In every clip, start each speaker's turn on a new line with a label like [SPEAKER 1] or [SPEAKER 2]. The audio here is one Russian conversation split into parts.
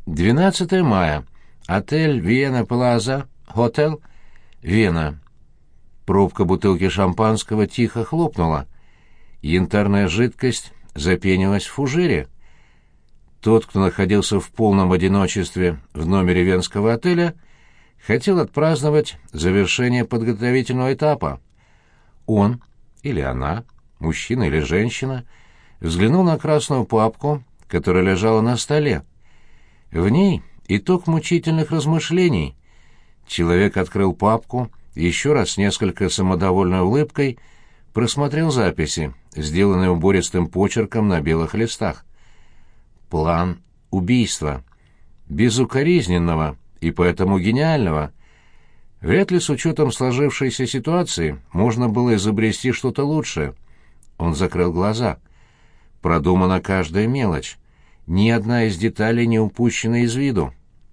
[SPEAKER 1] 12 мая. Отель Виена Плаза, Хотел, Вена. Пробка бутылки шампанского тихо хлопнула. Янтарная жидкость запенилась в фужере. Тот, кто находился в полном одиночестве в номере венского отеля, хотел отпраздновать завершение подготовительного этапа. Он или она, мужчина или женщина, взглянул на красную папку, которая лежала на столе. В ней итог мучительных размышлений. Человек открыл папку, еще раз с несколько самодовольной улыбкой просмотрел записи, сделанные убористым почерком на белых листах. План убийства. Безукоризненного и поэтому гениального. Вряд ли с учетом сложившейся ситуации можно было изобрести что-то лучшее. Он закрыл глаза. Продумана каждая мелочь. Ни одна из деталей не упущена из виду.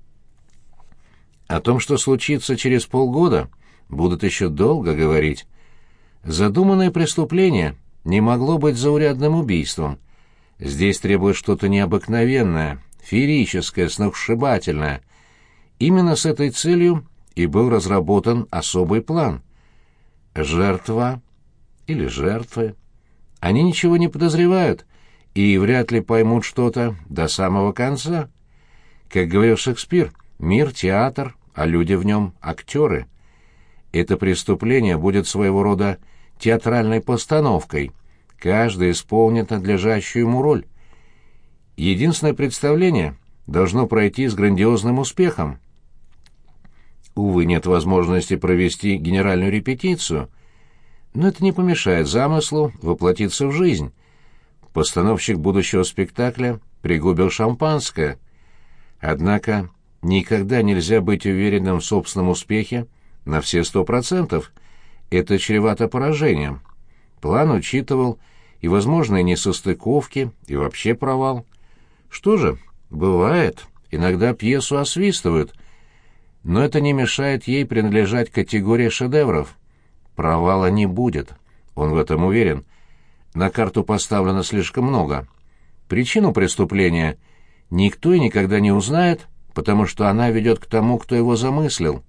[SPEAKER 1] О том, что случится через полгода, будут еще долго говорить. Задуманное преступление не могло быть заурядным убийством. Здесь требует что-то необыкновенное, феерическое, сногсшибательное. Именно с этой целью и был разработан особый план. Жертва или жертвы. Они ничего не подозревают и вряд ли поймут что-то до самого конца. Как говорил Шекспир, мир — театр, а люди в нем — актеры. Это преступление будет своего рода театральной постановкой. Каждый исполнит надлежащую ему роль. Единственное представление должно пройти с грандиозным успехом. Увы, нет возможности провести генеральную репетицию, но это не помешает замыслу воплотиться в жизнь. Постановщик будущего спектакля пригубил шампанское. Однако никогда нельзя быть уверенным в собственном успехе на все 100%. Это чревато поражением. План учитывал и возможные несостыковки, и вообще провал. Что же, бывает, иногда пьесу освистывают, но это не мешает ей принадлежать к категории шедевров. Провала не будет, он в этом уверен. На карту поставлено слишком много. Причину преступления никто и никогда не узнает, потому что она ведет к тому, кто его замыслил.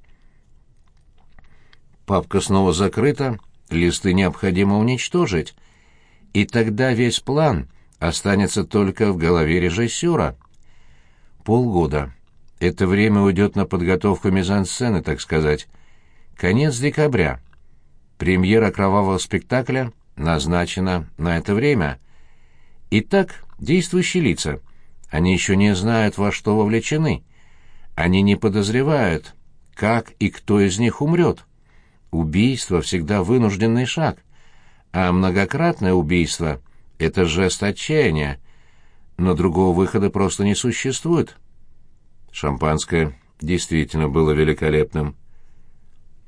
[SPEAKER 1] Папка снова закрыта, листы необходимо уничтожить. И тогда весь план останется только в голове режиссера. Полгода. Это время уйдет на подготовку мизансцены, так сказать. Конец декабря. Премьера кровавого спектакля назначена на это время. Итак, действующие лица. Они еще не знают, во что вовлечены. Они не подозревают, как и кто из них умрет. Убийство всегда вынужденный шаг, а многократное убийство — это жест отчаяния. Но другого выхода просто не существует. Шампанское действительно было великолепным.